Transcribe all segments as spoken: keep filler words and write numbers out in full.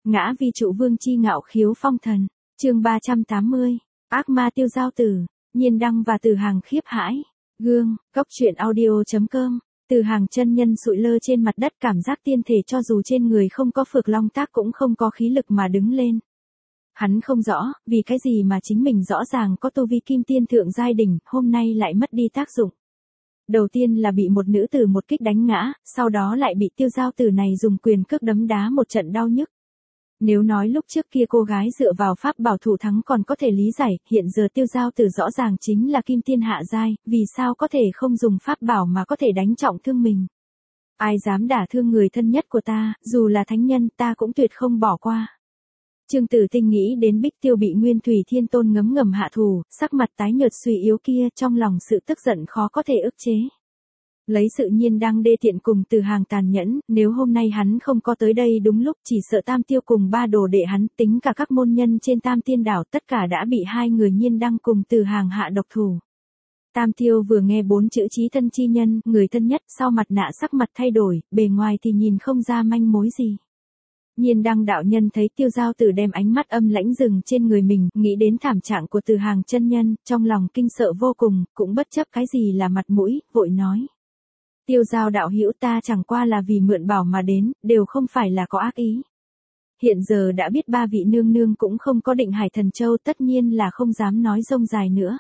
Ngã vi trụ vương chi ngạo khiếu phong thần, chương ba trăm tám mươi, ác ma tiêu giao tử, Nhiên Đăng và Từ Hàng khiếp hãi. Gương, Cốc truyện audio.com, Từ Hàng chân nhân sụi lơ trên mặt đất, cảm giác tiên thể cho dù trên người không có phược long tác cũng không có khí lực mà đứng lên. Hắn không rõ, vì cái gì mà chính mình rõ ràng có tu vi kim tiên thượng giai đỉnh, hôm nay lại mất đi tác dụng. Đầu tiên là bị một nữ tử một kích đánh ngã, sau đó lại bị tiêu giao tử này dùng quyền cước đấm đá một trận đau nhức. Nếu nói lúc trước kia cô gái dựa vào pháp bảo thủ thắng còn có thể lý giải, hiện giờ tiêu giao tử rõ ràng chính là kim tiên hạ giai, vì sao có thể không dùng pháp bảo mà có thể đánh trọng thương mình. Ai dám đả thương người thân nhất của ta, dù là thánh nhân ta cũng tuyệt không bỏ qua. Trương Tử Tinh nghĩ đến Bích Tiêu bị Nguyên Thủy Thiên Tôn ngấm ngầm hạ thủ, sắc mặt tái nhợt suy yếu kia, trong lòng sự tức giận khó có thể ức chế. Lấy sự Nhiên Đăng đê tiện cùng Từ Hàng tàn nhẫn, nếu hôm nay hắn không có tới đây đúng lúc, chỉ sợ Tam Tiêu cùng ba đồ đệ hắn, tính cả các môn nhân trên Tam Tiên đảo, tất cả đã bị hai người Nhiên Đăng cùng Từ Hàng hạ độc thủ. Tam Tiêu vừa nghe bốn chữ chí thân chi nhân, người thân nhất, sau mặt nạ sắc mặt thay đổi, bề ngoài thì nhìn không ra manh mối gì. Nhiên Đăng đạo nhân thấy tiêu giao tử đem ánh mắt âm lãnh dừng trên người mình, nghĩ đến thảm trạng của Từ Hàng chân nhân, trong lòng kinh sợ vô cùng, cũng bất chấp cái gì là mặt mũi, vội nói. Tiêu giao đạo hữu, ta chẳng qua là vì mượn bảo mà đến, đều không phải là có ác ý. Hiện giờ đã biết ba vị nương nương cũng không có Định Hải Thần Châu, tất nhiên là không dám nói rông dài nữa.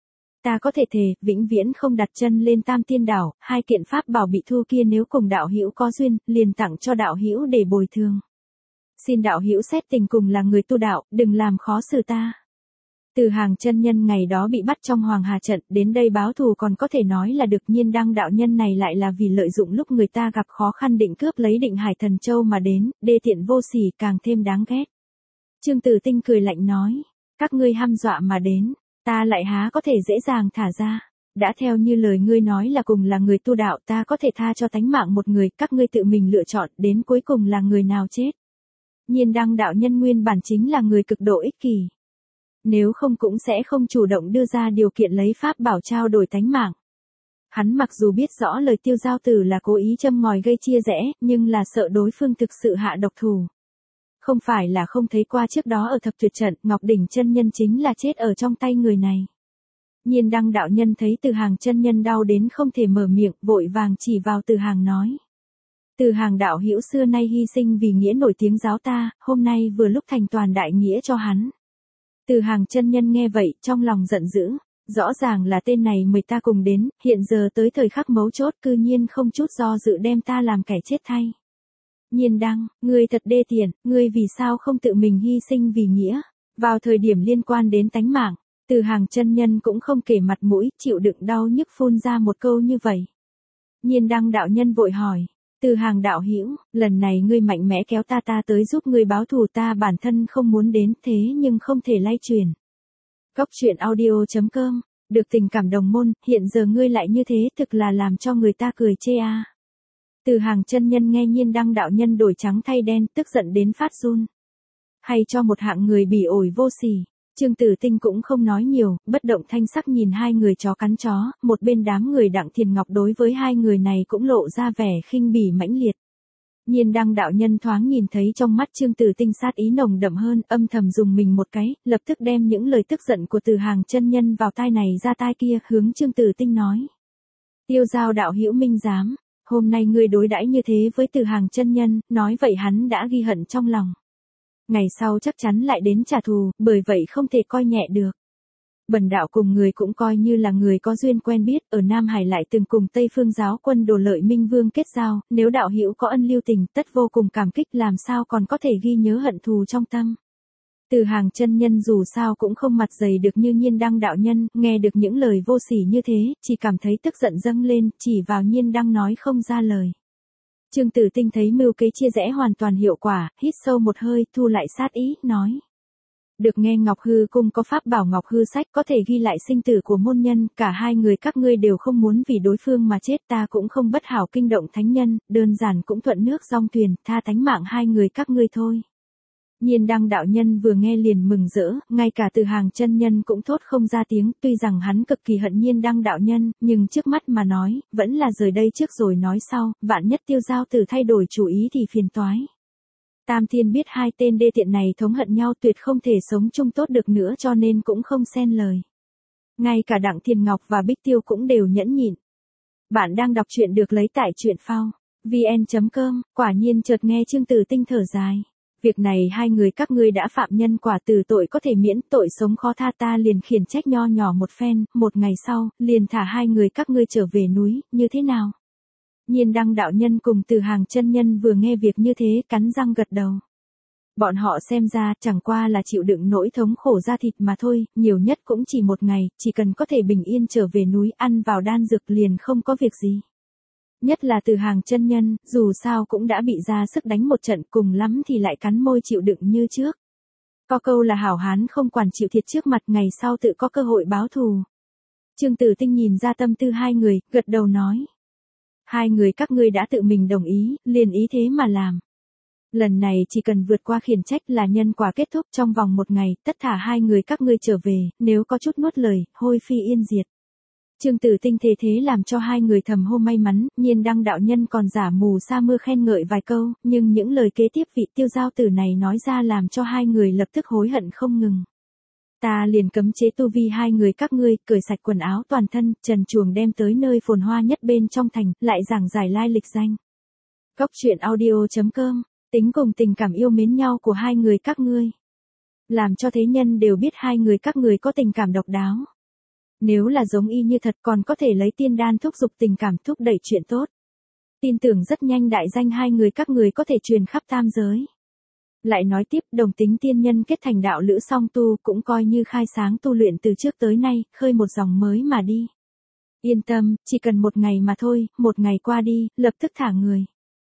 Ta có thể thề, vĩnh viễn không đặt chân lên Tam Tiên đảo, hai kiện pháp bảo bị thu kia nếu cùng đạo hữu có duyên, liền tặng cho đạo hữu để bồi thường. Xin đạo hữu xét tình cùng là người tu đạo, đừng làm khó xử ta. Từ Hàng chân nhân ngày đó bị bắt trong Hoàng Hà trận, đến đây báo thù còn có thể nói là được, Nhiên Đăng đạo nhân này lại là vì lợi dụng lúc người ta gặp khó khăn định cướp lấy Định Hải Thần Châu mà đến, đê tiện vô sỉ, càng thêm đáng ghét. Trương Tử Tinh cười lạnh nói, các ngươi hăm dọa mà đến, ta lại há có thể dễ dàng thả ra. Đã theo như lời ngươi nói là cùng là người tu đạo, ta có thể tha cho tánh mạng một người, các ngươi tự mình lựa chọn, đến cuối cùng là người nào chết. Nhiên Đăng đạo nhân nguyên bản chính là người cực độ ích kỷ. Nếu không cũng sẽ không chủ động đưa ra điều kiện lấy pháp bảo trao đổi tánh mạng. Hắn mặc dù biết rõ lời tiêu giao tử là cố ý châm ngòi gây chia rẽ, nhưng là sợ đối phương thực sự hạ độc thủ. Không phải là không thấy qua trước đó ở thập tuyệt trận, Ngọc Đỉnh chân nhân chính là chết ở trong tay người này. Nhiên Đăng đạo nhân thấy Từ Hàng chân nhân đau đến không thể mở miệng, vội vàng chỉ vào Từ Hàng nói. Từ Hàng đạo hữu xưa nay hy sinh vì nghĩa nổi tiếng giáo ta, hôm nay vừa lúc thành toàn đại nghĩa cho hắn. Từ Hàng chân nhân nghe vậy, trong lòng giận dữ, rõ ràng là tên này mời ta cùng đến, hiện giờ tới thời khắc mấu chốt cư nhiên không chút do dự đem ta làm kẻ chết thay. Nhiên Đăng, ngươi thật đê tiện, ngươi vì sao không tự mình hy sinh vì nghĩa, vào thời điểm liên quan đến tánh mạng. Từ Hàng chân nhân cũng không kể mặt mũi, chịu đựng đau nhức phun ra một câu như vậy. Nhiên Đăng đạo nhân vội hỏi. Từ Hàng đạo hữu, lần này ngươi mạnh mẽ kéo ta ta tới giúp ngươi báo thù, ta bản thân không muốn đến, thế nhưng không thể lay truyền. Cốc truyện audio.com, được tình cảm đồng môn, hiện giờ ngươi lại như thế, thực là làm cho người ta cười chê a. À. Từ Hàng chân nhân nghe Nhiên Đăng đạo nhân đổi trắng thay đen, tức giận đến phát run. Hay cho một hạng người bỉ ổi vô sỉ. Trương Tử Tinh cũng không nói nhiều, bất động thanh sắc nhìn hai người chó cắn chó, một bên đám người Đặng Thiền Ngọc đối với hai người này cũng lộ ra vẻ khinh bỉ mãnh liệt. Nhiên Đăng đạo nhân thoáng nhìn thấy trong mắt Trương Tử Tinh sát ý nồng đậm hơn, âm thầm dùng mình một cái, lập tức đem những lời tức giận của Từ Hàng chân nhân vào tai này ra tai kia, hướng Trương Tử Tinh nói. Tiêu giao đạo hữu minh giám, hôm nay ngươi đối đãi như thế với Từ Hàng chân nhân, nói vậy hắn đã ghi hận trong lòng. Ngày sau chắc chắn lại đến trả thù, bởi vậy không thể coi nhẹ được. Bần đạo cùng người cũng coi như là người có duyên quen biết, ở Nam Hải lại từng cùng Tây Phương giáo quân Đồ Lợi Minh Vương kết giao, nếu đạo hữu có ân lưu tình, tất vô cùng cảm kích, làm sao còn có thể ghi nhớ hận thù trong tâm. Từ Hàng chân nhân dù sao cũng không mặt dày được như Nhiên Đăng đạo nhân, nghe được những lời vô sỉ như thế, chỉ cảm thấy tức giận dâng lên, chỉ vào Nhiên Đăng nói không ra lời. Trương Tử Tinh thấy mưu kế chia rẽ hoàn toàn hiệu quả, hít sâu một hơi, thu lại sát ý, nói. Được nghe Ngọc Hư cung có pháp bảo Ngọc Hư sách có thể ghi lại sinh tử của môn nhân, cả hai người các ngươi đều không muốn vì đối phương mà chết, ta cũng không bất hảo kinh động thánh nhân, đơn giản cũng thuận nước dong thuyền, tha tánh mạng hai người các ngươi thôi. Nhiên Đăng đạo nhân vừa nghe liền mừng rỡ, ngay cả Từ Hàng chân nhân cũng thốt không ra tiếng, tuy rằng hắn cực kỳ hận Nhiên Đăng đạo nhân, nhưng trước mắt mà nói, vẫn là rời đây trước rồi nói sau, vạn nhất tiêu giao tử thay đổi chủ ý thì phiền toái. Tam Thiên biết hai tên đê tiện này thống hận nhau tuyệt không thể sống chung tốt được nữa cho nên cũng không xen lời. Ngay cả Đặng Thiền Ngọc và Bích Tiêu cũng đều nhẫn nhịn. Bạn đang đọc truyện được lấy tại truyện phao vn chấm com, quả nhiên chợt nghe Trương Tử Tinh thở dài. Việc này hai người các ngươi đã phạm nhân quả, từ tội có thể miễn, tội sống khó tha, ta liền khiển trách nho nhỏ một phen, một ngày sau, liền thả hai người các ngươi trở về núi, như thế nào? Nhiên Đăng đạo nhân cùng Từ Hàng chân nhân vừa nghe việc như thế, cắn răng gật đầu. Bọn họ xem ra chẳng qua là chịu đựng nỗi thống khổ da thịt mà thôi, nhiều nhất cũng chỉ một ngày, chỉ cần có thể bình yên trở về núi ăn vào đan dược liền không có việc gì. Nhất là Từ Hàng chân nhân, dù sao cũng đã bị ra sức đánh một trận, cùng lắm thì lại cắn môi chịu đựng như trước. Có câu là hảo hán không quản chịu thiệt trước mặt, ngày sau tự có cơ hội báo thù. Trương Tử Tinh nhìn ra tâm tư hai người, gật đầu nói. Hai người các ngươi đã tự mình đồng ý, liền ý thế mà làm. Lần này chỉ cần vượt qua khiển trách là nhân quả kết thúc, trong vòng một ngày, tất thả hai người các ngươi trở về, nếu có chút nuốt lời, hôi phi yên diệt. Trương Tử Tinh thế thế làm cho hai người thầm hô may mắn, Nhiên Đăng đạo nhân còn giả mù sa mưa khen ngợi vài câu, nhưng những lời kế tiếp vị Tiêu Giao Tử này nói ra làm cho hai người lập tức hối hận không ngừng. Ta liền cấm chế tu vi hai người các ngươi, cởi sạch quần áo toàn thân, trần truồng đem tới nơi phồn hoa nhất bên trong thành, lại giảng giải lai lịch danh. Cốc truyện audio chấm com, tính cùng tình cảm yêu mến nhau của hai người các ngươi. Làm cho thế nhân đều biết hai người các ngươi có tình cảm độc đáo. Nếu là giống y như thật còn có thể lấy tiên đan thúc giục tình cảm thúc đẩy chuyện tốt. Tin tưởng rất nhanh đại danh hai người các ngươi có thể truyền khắp tam giới. Lại nói tiếp, đồng tính tiên nhân kết thành đạo lữ song tu cũng coi như khai sáng tu luyện từ trước tới nay, khơi một dòng mới mà đi. Yên tâm, chỉ cần một ngày mà thôi, một ngày qua đi, lập tức thả người.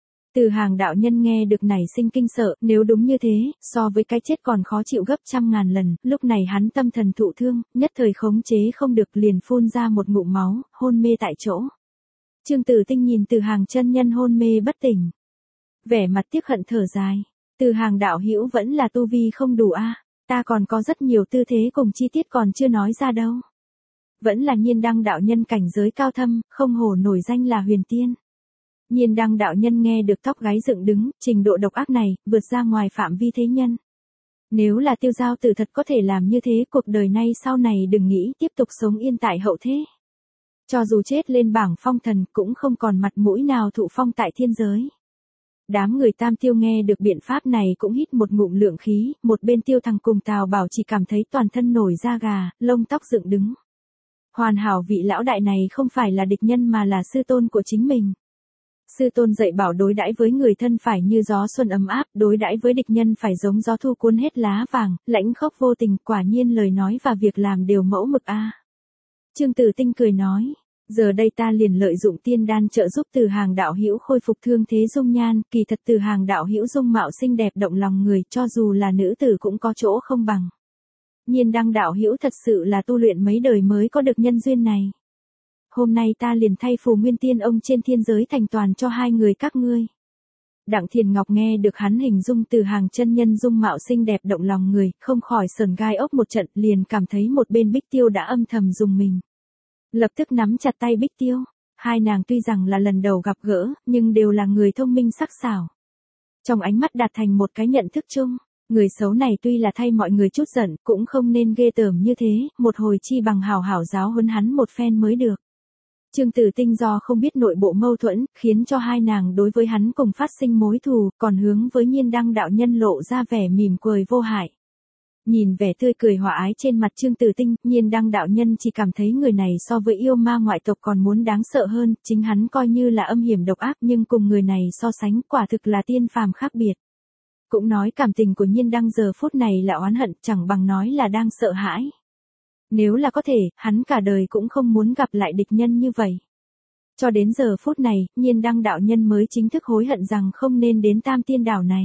Từ Hàng đạo nhân nghe được nảy sinh kinh sợ, nếu đúng như thế, so với cái chết còn khó chịu gấp trăm ngàn lần, lúc này hắn tâm thần thụ thương, nhất thời khống chế không được liền phun ra một ngụm máu, hôn mê tại chỗ. Trương Tử Tinh nhìn Từ Hàng chân nhân hôn mê bất tỉnh. Vẻ mặt tiếc hận thở dài. Từ Hàng đạo hữu vẫn là tu vi không đủ a, à? Ta còn có rất nhiều tư thế cùng chi tiết còn chưa nói ra đâu. Vẫn là Nhiên Đăng đạo nhân cảnh giới cao thâm, không hổ nổi danh là huyền tiên. Nhiên Đăng đạo nhân nghe được tóc gáy dựng đứng, trình độ độc ác này, vượt ra ngoài phạm vi thế nhân. Nếu là Tiêu Giao Tử thật có thể làm như thế, cuộc đời nay sau này đừng nghĩ tiếp tục sống yên tại hậu thế. Cho dù chết lên bảng phong thần cũng không còn mặt mũi nào thụ phong tại thiên giới. Đám người Tam Tiêu nghe được biện pháp này cũng hít một ngụm lượng khí, một bên Tiêu Thằng cùng Tào Bảo chỉ cảm thấy toàn thân nổi da gà, lông tóc dựng đứng. Hoàn hảo vị lão đại này không phải là địch nhân mà là sư tôn của chính mình. Sư tôn dạy bảo đối đãi với người thân phải như gió xuân ấm áp, đối đãi với địch nhân phải giống gió thu cuốn hết lá vàng, lãnh khốc vô tình, quả nhiên lời nói và việc làm đều mẫu mực a. À. Trương Tử Tinh cười nói. Giờ đây ta liền lợi dụng tiên đan trợ giúp Từ Hàng đạo hữu khôi phục thương thế dung nhan, kỳ thật Từ Hàng đạo hữu dung mạo xinh đẹp động lòng người, cho dù là nữ tử cũng có chỗ không bằng. Nhiên Đăng đạo hữu thật sự là tu luyện mấy đời mới có được nhân duyên này. Hôm nay ta liền thay Phù Nguyên Tiên ông trên thiên giới thành toàn cho hai người các ngươi. Đặng Thiền Ngọc nghe được hắn hình dung Từ Hàng chân nhân dung mạo xinh đẹp động lòng người, không khỏi sờn gai ốc một trận, liền cảm thấy một bên Bích Tiêu đã âm thầm dùng mình. Lập tức nắm chặt tay Bích Tiêu, hai nàng tuy rằng là lần đầu gặp gỡ, nhưng đều là người thông minh sắc sảo. Trong ánh mắt đạt thành một cái nhận thức chung, người xấu này tuy là thay mọi người chút giận, cũng không nên ghê tởm như thế, một hồi chi bằng hảo hảo giáo huấn hắn một phen mới được. Trương Tử Tinh do không biết nội bộ mâu thuẫn, khiến cho hai nàng đối với hắn cùng phát sinh mối thù, còn hướng với Nhiên Đăng đạo nhân lộ ra vẻ mỉm cười vô hại. Nhìn vẻ tươi cười hòa ái trên mặt Trương Tử Tinh, Nhiên Đăng đạo nhân chỉ cảm thấy người này so với yêu ma ngoại tộc còn muốn đáng sợ hơn, chính hắn coi như là âm hiểm độc ác nhưng cùng người này so sánh quả thực là tiên phàm khác biệt. Cũng nói cảm tình của Nhiên Đăng giờ phút này là oán hận, chẳng bằng nói là đang sợ hãi. Nếu là có thể, hắn cả đời cũng không muốn gặp lại địch nhân như vậy. Cho đến giờ phút này, Nhiên Đăng đạo nhân mới chính thức hối hận rằng không nên đến Tam Tiên đảo này.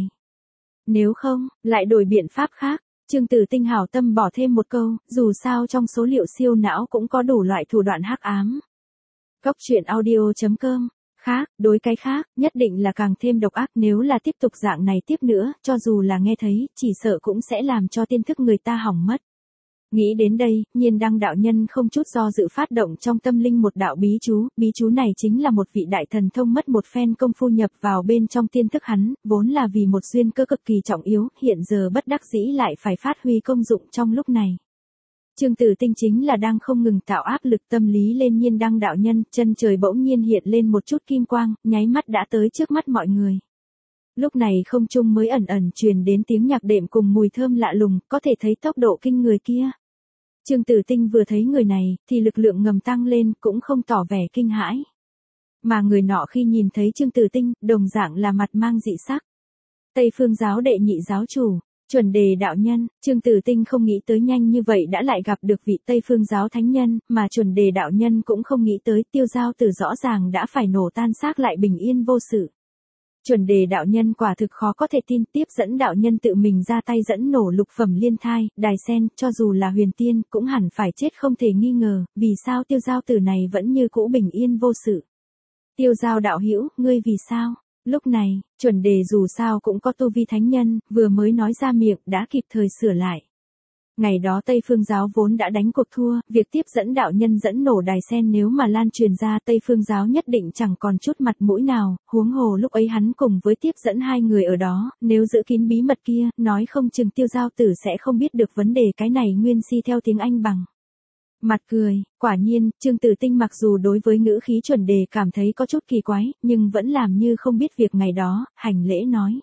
Nếu không, lại đổi biện pháp khác. Trương Tử Tinh hảo tâm bỏ thêm một câu, dù sao trong số liệu siêu não cũng có đủ loại thủ đoạn hắc ám. Cốc truyện audio chấm com, khác, đối cái khác, nhất định là càng thêm độc ác, nếu là tiếp tục dạng này tiếp nữa, cho dù là nghe thấy, chỉ sợ cũng sẽ làm cho tiên thức người ta hỏng mất. Nghĩ đến đây, Nhiên Đăng đạo nhân không chút do dự phát động trong tâm linh một đạo bí chú, bí chú này chính là một vị đại thần thông mất một phen công phu nhập vào bên trong tiên thức hắn, vốn là vì một duyên cơ cực kỳ trọng yếu, hiện giờ bất đắc dĩ lại phải phát huy công dụng trong lúc này. Trương Tử Tinh chính là đang không ngừng tạo áp lực tâm lý lên Nhiên Đăng đạo nhân, chân trời bỗng nhiên hiện lên một chút kim quang, nháy mắt đã tới trước mắt mọi người. Lúc này không trung mới ẩn ẩn truyền đến tiếng nhạc đệm cùng mùi thơm lạ lùng, có thể thấy tốc độ kinh người kia. Trương Tử Tinh vừa thấy người này, thì lực lượng ngầm tăng lên, cũng không tỏ vẻ kinh hãi. Mà người nọ khi nhìn thấy Trương Tử Tinh, đồng dạng là mặt mang dị sắc. Tây Phương giáo đệ nhị giáo chủ, Chuẩn Đề đạo nhân, Trương Tử Tinh không nghĩ tới nhanh như vậy đã lại gặp được vị Tây Phương giáo thánh nhân, mà Chuẩn Đề đạo nhân cũng không nghĩ tới Tiêu Giao Tử rõ ràng đã phải nổ tan xác lại bình yên vô sự. Chuẩn Đề đạo nhân quả thực khó có thể tin, tiếp dẫn đạo nhân tự mình ra tay dẫn nổ lục phẩm liên thai, đài sen, cho dù là huyền tiên, cũng hẳn phải chết không thể nghi ngờ, vì sao Tiêu Giao Tử này vẫn như cũ bình yên vô sự. Tiêu Giao đạo hữu, ngươi vì sao? Lúc này, Chuẩn Đề dù sao cũng có tu vi thánh nhân, vừa mới nói ra miệng đã kịp thời sửa lại. Ngày đó Tây Phương giáo vốn đã đánh cuộc thua, việc tiếp dẫn đạo nhân dẫn nổ đài sen nếu mà lan truyền ra Tây Phương giáo nhất định chẳng còn chút mặt mũi nào, huống hồ lúc ấy hắn cùng với tiếp dẫn hai người ở đó, nếu giữ kín bí mật kia, nói không chừng Tiêu Giao Tử sẽ không biết được vấn đề cái này nguyên si theo tiếng Anh bằng. Mặt cười, quả nhiên, Trương Tử Tinh mặc dù đối với ngữ khí Chuẩn Đề cảm thấy có chút kỳ quái, nhưng vẫn làm như không biết việc ngày đó, hành lễ nói.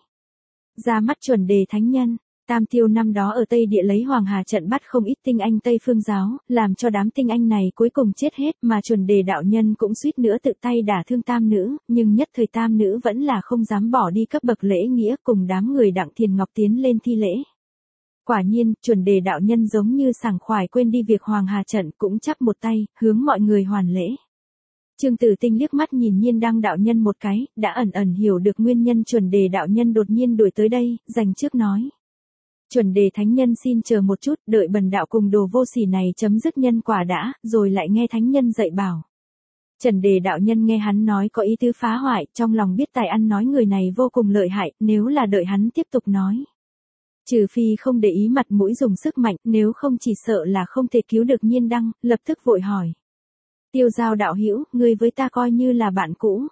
Ra mắt Chuẩn Đề thánh nhân. Tam Tiêu năm đó ở Tây Địa lấy Hoàng Hà trận bắt không ít tinh anh Tây Phương giáo, làm cho đám tinh anh này cuối cùng chết hết, mà Chuẩn Đề đạo nhân cũng suýt nữa tự tay đả thương tam nữ, nhưng nhất thời tam nữ vẫn là không dám bỏ đi cấp bậc lễ nghĩa, cùng đám người Đặng Thiền Ngọc tiến lên thi lễ. Quả nhiên, Chuẩn Đề đạo nhân giống như sảng khoái quên đi việc Hoàng Hà trận, cũng chắp một tay, hướng mọi người hoàn lễ. Trương Tử Tinh liếc mắt nhìn Nhiên Đăng đạo nhân một cái, đã ẩn ẩn hiểu được nguyên nhân Chuẩn Đề đạo nhân đột nhiên đuổi tới đây, dành trước nói. Chuẩn Đề thánh nhân xin chờ một chút, đợi bần đạo cùng đồ vô sỉ này chấm dứt nhân quả đã, rồi lại nghe thánh nhân dạy bảo. Chuẩn Đề đạo nhân nghe hắn nói có ý tứ phá hoại, trong lòng biết tài ăn nói người này vô cùng lợi hại, nếu là đợi hắn tiếp tục nói. Trừ phi không để ý mặt mũi dùng sức mạnh, nếu không chỉ sợ là không thể cứu được Nhiên Đăng, lập tức vội hỏi. Tiêu Giao đạo hữu, ngươi với ta coi như là bạn cũ.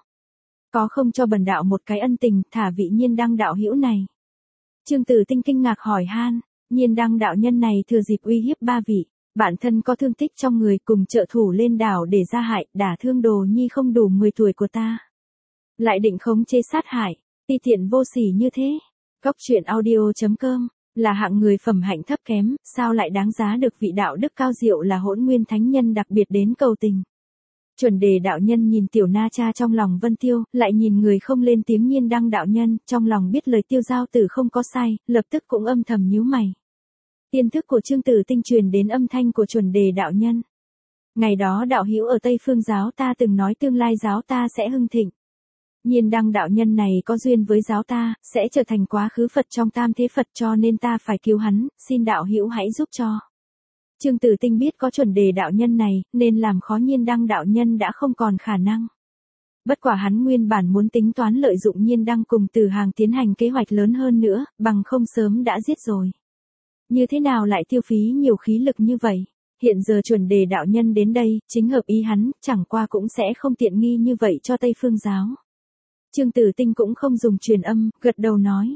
Có không cho bần đạo một cái ân tình, thả vị Nhiên Đăng đạo hữu này. Trương Tử Tinh kinh ngạc hỏi han, Nhiên Đăng đạo nhân này thừa dịp uy hiếp ba vị, bản thân có thương tích trong người cùng trợ thủ lên đảo để ra hại, đả thương đồ nhi không đủ mười tuổi của ta. Lại định khống chế sát hại, ti tiện vô sỉ như thế. Cốc truyện audio chấm com, là hạng người phẩm hạnh thấp kém, sao lại đáng giá được vị đạo đức cao diệu là Hỗn Nguyên thánh nhân đặc biệt đến cầu tình. Chuẩn Đề đạo nhân nhìn tiểu na cha trong lòng Vân Tiêu, lại nhìn người không lên tiếng Nhiên Đăng đạo nhân, trong lòng biết lời Tiêu Giao Tử không có sai, lập tức cũng âm thầm nhíu mày. Tiên thức của Trương Tử Tinh truyền đến âm thanh của Chuẩn Đề đạo nhân. Ngày đó đạo hữu ở Tây Phương giáo ta từng nói tương lai giáo ta sẽ hưng thịnh. Nhiên Đăng đạo nhân này có duyên với giáo ta, sẽ trở thành quá khứ Phật trong tam thế Phật, cho nên ta phải cứu hắn, xin đạo hữu hãy giúp cho. Trương Tử Tinh biết có Chuẩn Đề đạo nhân này, nên làm khó Nhiên Đăng đạo nhân đã không còn khả năng. Bất quả hắn nguyên bản muốn tính toán lợi dụng Nhiên Đăng cùng Từ Hàng tiến hành kế hoạch lớn hơn nữa, bằng không sớm đã giết rồi. Như thế nào lại tiêu phí nhiều khí lực như vậy? Hiện giờ Chuẩn Đề đạo nhân đến đây, chính hợp ý hắn, chẳng qua cũng sẽ không tiện nghi như vậy cho Tây Phương giáo. Trương Tử Tinh cũng không dùng truyền âm, gật đầu nói.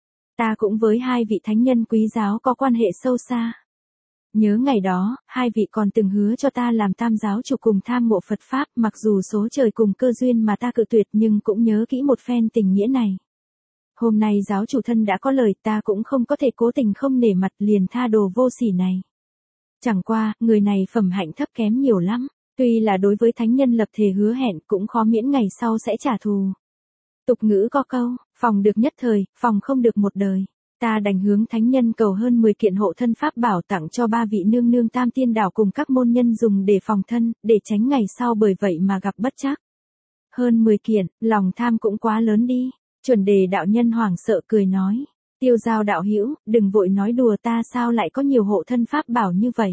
Ta cũng với hai vị thánh nhân quý giáo có quan hệ sâu xa. Nhớ ngày đó, hai vị còn từng hứa cho ta làm tam giáo chủ cùng tham ngộ Phật Pháp, mặc dù số trời cùng cơ duyên mà ta cự tuyệt nhưng cũng nhớ kỹ một phen tình nghĩa này. Hôm nay giáo chủ thân đã có lời, ta cũng không có thể cố tình không nể mặt liền tha đồ vô sỉ này. Chẳng qua, người này phẩm hạnh thấp kém nhiều lắm, tuy là đối với thánh nhân lập thề hứa hẹn cũng khó miễn ngày sau sẽ trả thù. Tục ngữ có câu, phòng được nhất thời, phòng không được một đời. Ta đành hướng thánh nhân cầu hơn mười kiện hộ thân pháp bảo tặng cho ba vị nương nương Tam Tiên Đảo cùng các môn nhân dùng để phòng thân, để tránh ngày sau bởi vậy mà gặp bất trắc. Hơn mười kiện, lòng tham cũng quá lớn đi. Chuẩn Đề đạo nhân hoảng sợ cười nói. Tiêu Giao đạo hữu, đừng vội nói đùa, ta sao lại có nhiều hộ thân pháp bảo như vậy.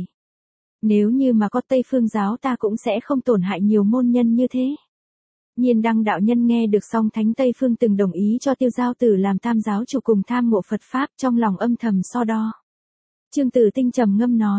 Nếu như mà có Tây Phương giáo ta cũng sẽ không tổn hại nhiều môn nhân như thế. Nhiên Đăng đạo nhân nghe được xong Thánh Tây Phương từng đồng ý cho Tiêu Giao Tử làm tam giáo chủ cùng tham ngộ Phật Pháp, trong lòng âm thầm so đo. Trương Tử Tinh trầm ngâm nói,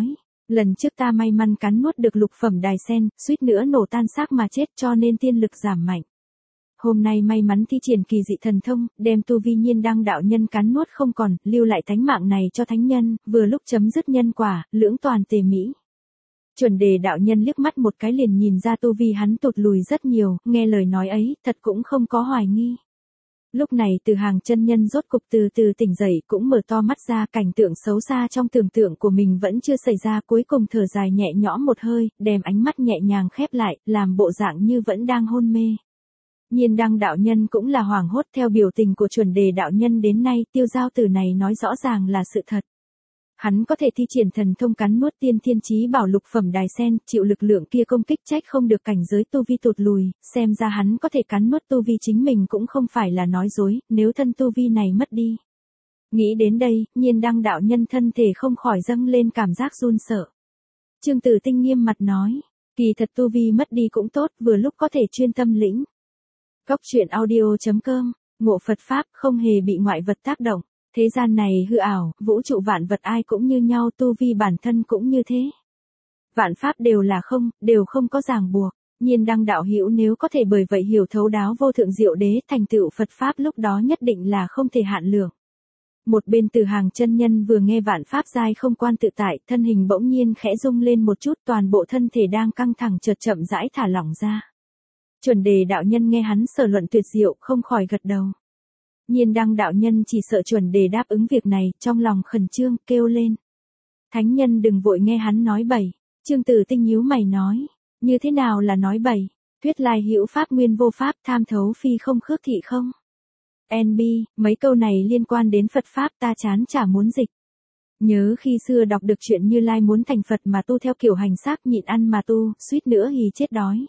Lần trước ta may mắn cắn nuốt được lục phẩm đài sen, suýt nữa nổ tan xác mà chết cho nên tiên lực giảm mạnh. Hôm nay may mắn thi triển kỳ dị thần thông, đem tu vi Nhiên Đăng đạo nhân cắn nuốt không còn, lưu lại thánh mạng này cho thánh nhân, vừa lúc chấm dứt nhân quả, lưỡng toàn tề mỹ. Chuẩn Đề đạo nhân liếc mắt một cái liền nhìn ra tu vi hắn tụt lùi rất nhiều, nghe lời nói ấy, thật cũng không có hoài nghi. Lúc này Từ Hàng chân nhân rốt cục từ từ tỉnh dậy, cũng mở to mắt ra, cảnh tượng xấu xa trong tưởng tượng của mình vẫn chưa xảy ra, cuối cùng thở dài nhẹ nhõm một hơi, đem ánh mắt nhẹ nhàng khép lại, làm bộ dạng như vẫn đang hôn mê. Nhiên Đăng đạo nhân cũng là hoảng hốt, theo biểu tình của Chuẩn Đề đạo nhân đến nay, Tiêu Giao Tử này nói rõ ràng là sự thật. Hắn có thể thi triển thần thông cắn nuốt tiên thiên chí bảo lục phẩm đài sen, chịu lực lượng kia công kích, trách không được cảnh giới tu vi tụt lùi, xem ra hắn có thể cắn nuốt tu vi chính mình cũng không phải là nói dối, nếu thân tu vi này mất đi. Nghĩ đến đây, Nhiên Đăng đạo nhân thân thể không khỏi dâng lên cảm giác run sợ. Trương Tử Tinh nghiêm mặt nói, kỳ thật tu vi mất đi cũng tốt, vừa lúc có thể chuyên tâm lĩnh. Góc truyện audio chấm com, ngộ Phật Pháp không hề bị ngoại vật tác động. Thế gian này hư ảo, vũ trụ vạn vật ai cũng như nhau, tu vi bản thân cũng như thế. Vạn pháp đều là không, đều không có ràng buộc. Nhiên Đăng đạo hữu nếu có thể bởi vậy hiểu thấu đáo vô thượng diệu đế, thành tựu Phật Pháp lúc đó nhất định là không thể hạn lượng. Một bên Từ Hàng chân nhân vừa nghe vạn pháp giai không quan tự tại, thân hình bỗng nhiên khẽ rung lên một chút, toàn bộ thân thể đang căng thẳng chợt chậm rãi thả lỏng ra. Chuẩn Đề đạo nhân nghe hắn sở luận tuyệt diệu, không khỏi gật đầu. Nhiên Đăng đạo nhân chỉ sợ Chuẩn Đề đáp ứng việc này, trong lòng khẩn trương, kêu lên. Thánh nhân đừng vội nghe hắn nói bậy. Trương Tử Tinh nhíu mày nói, như thế nào là nói bậy? Thuyết lai hữu pháp nguyên vô pháp, tham thấu phi không khước thị không? en bê, mấy câu này liên quan đến Phật Pháp ta chán chả muốn dịch. Nhớ khi xưa đọc được chuyện Như Lai muốn thành Phật mà tu theo kiểu hành xác nhịn ăn mà tu, suýt nữa hì chết đói.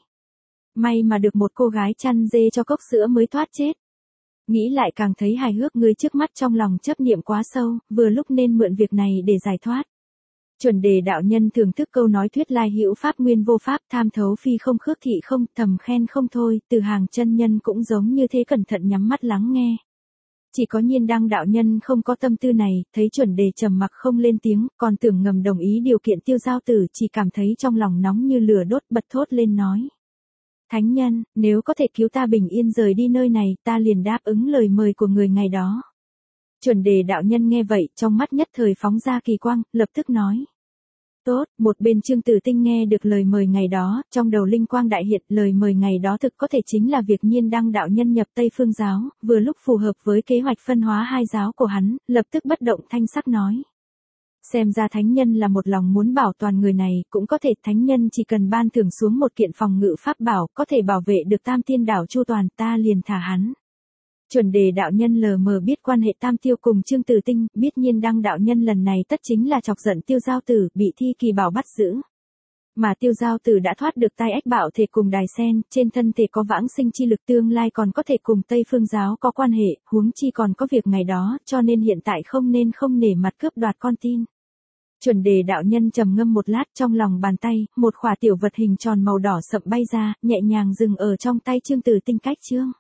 May mà được một cô gái chăn dê cho cốc sữa mới thoát chết. Nghĩ lại càng thấy hài hước, người trước mắt trong lòng chấp niệm quá sâu, vừa lúc nên mượn việc này để giải thoát. Chuẩn Đề đạo nhân thưởng thức câu nói thuyết lai hữu pháp nguyên vô pháp, tham thấu phi không khước thị không, thầm khen không thôi. Từ Hàng chân nhân cũng giống như thế, cẩn thận nhắm mắt lắng nghe. Chỉ có Nhiên Đăng đạo nhân không có tâm tư này, thấy Chuẩn Đề trầm mặc không lên tiếng, còn tưởng ngầm đồng ý điều kiện Tiêu Giao Tử, chỉ cảm thấy trong lòng nóng như lửa đốt, bật thốt lên nói. Thánh nhân, nếu có thể cứu ta bình yên rời đi nơi này, ta liền đáp ứng lời mời của người ngày đó. Chuẩn Đề đạo nhân nghe vậy, trong mắt nhất thời phóng ra kỳ quang, lập tức nói. Tốt, một bên Trương Tử Tinh nghe được lời mời ngày đó, trong đầu linh quang đại hiện, lời mời ngày đó thực có thể chính là việc Nhiên Đăng đạo nhân nhập Tây Phương giáo, vừa lúc phù hợp với kế hoạch phân hóa hai giáo của hắn, lập tức bất động thanh sắc nói. Xem ra thánh nhân là một lòng muốn bảo toàn người này, cũng có thể thánh nhân chỉ cần ban thưởng xuống một kiện phòng ngự pháp bảo, có thể bảo vệ được Tam Tiên đảo chu toàn, ta liền thả hắn. Chuẩn Đề đạo nhân lờ mờ biết quan hệ Tam Tiêu cùng Trương Tử Tinh, biết Nhiên Đăng đạo nhân lần này tất chính là chọc giận Tiêu Giao Tử, bị Thi Kỳ Bảo bắt giữ. Mà Tiêu Giao Tử đã thoát được tai ách bạo thể cùng đài sen, trên thân thể có vãng sinh chi lực, tương lai còn có thể cùng Tây Phương giáo có quan hệ, huống chi còn có việc ngày đó, cho nên hiện tại không nên không nể mặt cướp đoạt con tin. Chuẩn Đề đạo nhân trầm ngâm một lát, trong lòng bàn tay, một khỏa tiểu vật hình tròn màu đỏ sậm bay ra, nhẹ nhàng dừng ở trong tay Trương Tử Tinh cách chương.